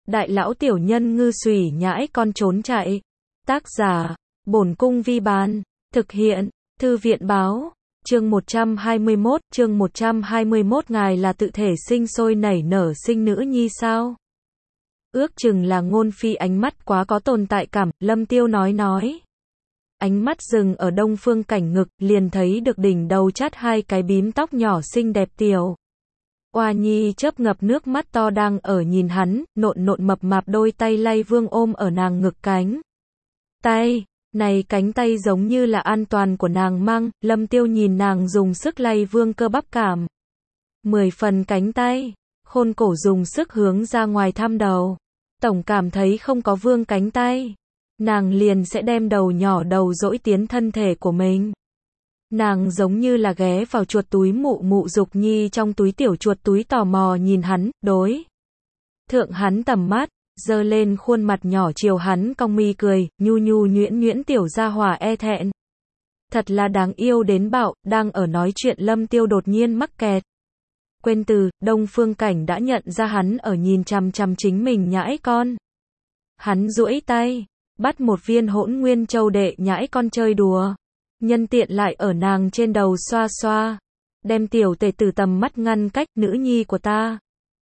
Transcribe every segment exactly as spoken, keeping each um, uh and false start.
đại lão tiểu nhân ngư xùy nhãi con trốn chạy. Tác giả, Bổn Cung Vi Bán. Thực hiện, Thư viện Báo. Chương một trăm hai mươi mốt, chương một trăm hai mươi mốt ngài là tự thể sinh sôi nảy nở sinh nữ nhi sao? Ước chừng là ngôn phi ánh mắt quá có tồn tại cảm, Lâm Tiêu nói nói. Ánh mắt dừng ở Đông Phương Cảnh ngực, liền thấy được đỉnh đầu chát hai cái bím tóc nhỏ xinh đẹp tiểu. Oa nhi chớp ngập nước mắt to đang ở nhìn hắn, nộn nộn mập mạp đôi tay lay vương ôm ở nàng ngực cánh. Tay, này cánh tay giống như là an toàn của nàng mang, Lâm Tiêu nhìn nàng dùng sức lay vương cơ bắp cảm. Mười phần cánh tay, khôn cổ dùng sức hướng ra ngoài thăm đầu. Tổng cảm thấy không có vương cánh tay, nàng liền sẽ đem đầu nhỏ đầu dỗi tiến thân thể của mình. Nàng giống như là ghé vào chuột túi mụ mụ dục nhi trong túi tiểu chuột túi tò mò nhìn hắn, đối. Thượng hắn tầm mắt, giơ lên khuôn mặt nhỏ chiều hắn cong mi cười, nhu nhu nhuyễn nhuyễn tiểu gia hỏa e thẹn. Thật là đáng yêu đến bạo, đang ở nói chuyện Lâm Tiêu đột nhiên mắc kẹt. Quên từ, Đông Phương Cảnh đã nhận ra hắn ở nhìn chằm chằm chính mình nhãi con. Hắn duỗi tay, bắt một viên hỗn nguyên châu đệ nhãi con chơi đùa. Nhân tiện lại ở nàng trên đầu xoa xoa. Đem tiểu tể tử tầm mắt ngăn cách nữ nhi của ta.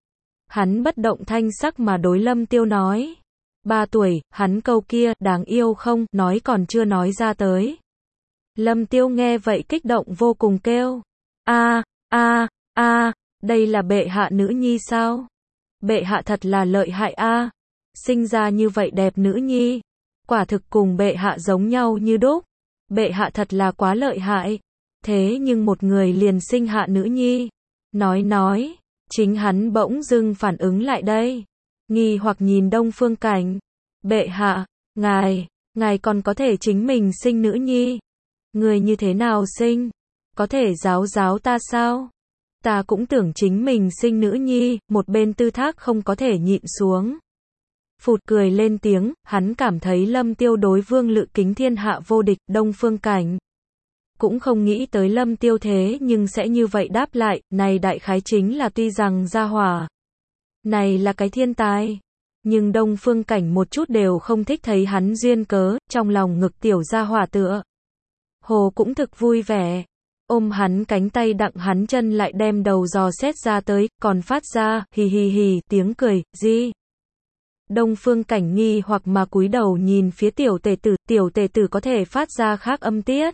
Hắn bất động thanh sắc mà đối Lâm Tiêu nói. Ba tuổi, hắn câu kia, đáng yêu không, nói còn chưa nói ra tới. Lâm Tiêu nghe vậy kích động vô cùng kêu. A, a, a, đây là bệ hạ nữ nhi sao? Bệ hạ thật là lợi hại a. Sinh ra như vậy đẹp nữ nhi. Quả thực cùng bệ hạ giống nhau như đúc. Bệ hạ thật là quá lợi hại. Thế nhưng một người liền sinh hạ nữ nhi. Nói nói, chính hắn bỗng dưng phản ứng lại đây. Nghi hoặc nhìn Đông Phương Cảnh. Bệ hạ, ngài, ngài còn có thể chính mình sinh nữ nhi. Người như thế nào sinh? Có thể giáo giáo ta sao? Ta cũng tưởng chính mình sinh nữ nhi, một bên tư thác không có thể nhịn xuống. Phụt cười lên tiếng, hắn cảm thấy Lâm Tiêu đối vương lự kính thiên hạ vô địch, Đông Phương Cảnh. Cũng không nghĩ tới Lâm Tiêu thế nhưng sẽ như vậy đáp lại, này đại khái chính là tuy rằng gia hỏa. Này là cái thiên tài. Nhưng Đông Phương Cảnh một chút đều không thích thấy hắn duyên cớ, trong lòng ngực tiểu gia hỏa tựa. Hồ cũng thực vui vẻ. Ôm hắn cánh tay đặng hắn chân lại đem đầu dò xét ra tới, còn phát ra, hì hì hì, tiếng cười, gì? Đông Phương Cảnh nghi hoặc mà cúi đầu nhìn phía tiểu tề tử, tiểu tề tử có thể phát ra khác âm tiết.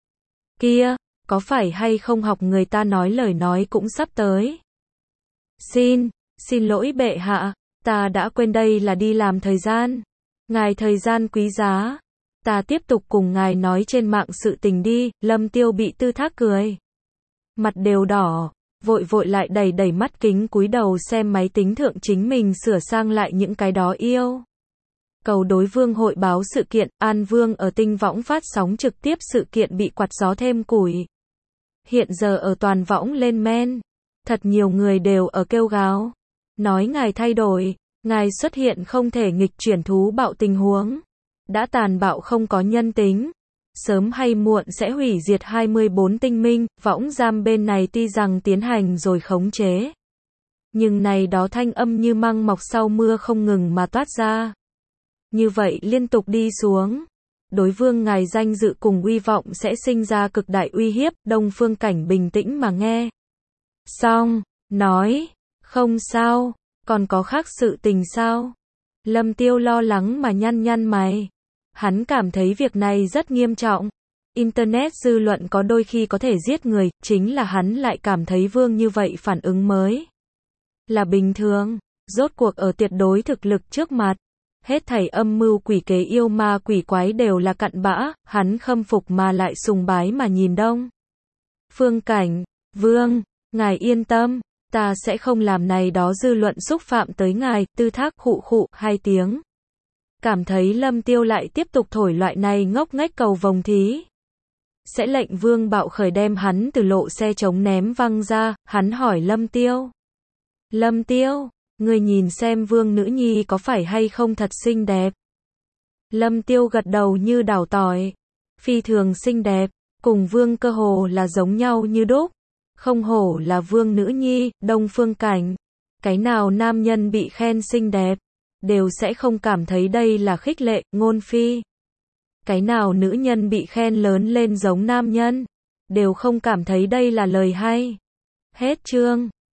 Kia, có phải hay không học người ta nói lời nói cũng sắp tới. Xin, xin lỗi bệ hạ, ta đã quên đây là đi làm thời gian. Ngài thời gian quý giá. Ta tiếp tục cùng ngài nói trên mạng sự tình đi, Lâm Tiêu bị tư thác cười. Mặt đều đỏ, vội vội lại đầy đầy mắt kính cúi đầu xem máy tính thượng chính mình sửa sang lại những cái đó yêu. Cầu đối vương hội báo sự kiện, An Vương ở tinh võng phát sóng trực tiếp sự kiện bị quạt gió thêm củi. Hiện giờ ở toàn võng lên men. Thật nhiều người đều ở kêu gào. Nói ngài thay đổi, ngài xuất hiện không thể nghịch chuyển thú bạo tình huống. Đã tàn bạo không có nhân tính. Sớm hay muộn sẽ hủy diệt hai mươi bốn tinh minh, võng giam bên này tuy rằng tiến hành rồi khống chế. Nhưng này đó thanh âm như măng mọc sau mưa không ngừng mà toát ra. Như vậy liên tục đi xuống. Đối vương ngài danh dự cùng uy vọng sẽ sinh ra cực đại uy hiếp, Đông Phương Cảnh bình tĩnh mà nghe. Xong, nói, không sao, còn có khác sự tình sao? Lâm Tiêu lo lắng mà nhăn nhăn mày. Hắn cảm thấy việc này rất nghiêm trọng. Internet dư luận có đôi khi có thể giết người, chính là hắn lại cảm thấy vương như vậy phản ứng mới là bình thường. Rốt cuộc ở tuyệt đối thực lực trước mặt, hết thảy âm mưu quỷ kế yêu ma quỷ quái đều là cặn bã, hắn khâm phục mà lại sùng bái mà nhìn Đông Phương Cảnh. Vương, ngài yên tâm, ta sẽ không làm này đó dư luận xúc phạm tới ngài, tư thác khụ khụ, hai tiếng. Cảm thấy Lâm Tiêu lại tiếp tục thổi loại này ngốc nghếch cầu vồng thí. Sẽ lệnh vương bạo khởi đem hắn từ lộ xe chống ném văng ra, hắn hỏi Lâm Tiêu. Lâm Tiêu, người nhìn xem vương nữ nhi có phải hay không thật xinh đẹp. Lâm Tiêu gật đầu như đảo tỏi. Phi thường xinh đẹp, cùng vương cơ hồ là giống nhau như đúc. Không hổ là vương nữ nhi, Đông Phương Cảnh. Cái nào nam nhân bị khen xinh đẹp, đều sẽ không cảm thấy đây là khích lệ, ngôn phi. Cái nào nữ nhân bị khen lớn lên giống nam nhân, đều không cảm thấy đây là lời hay. Hết chương.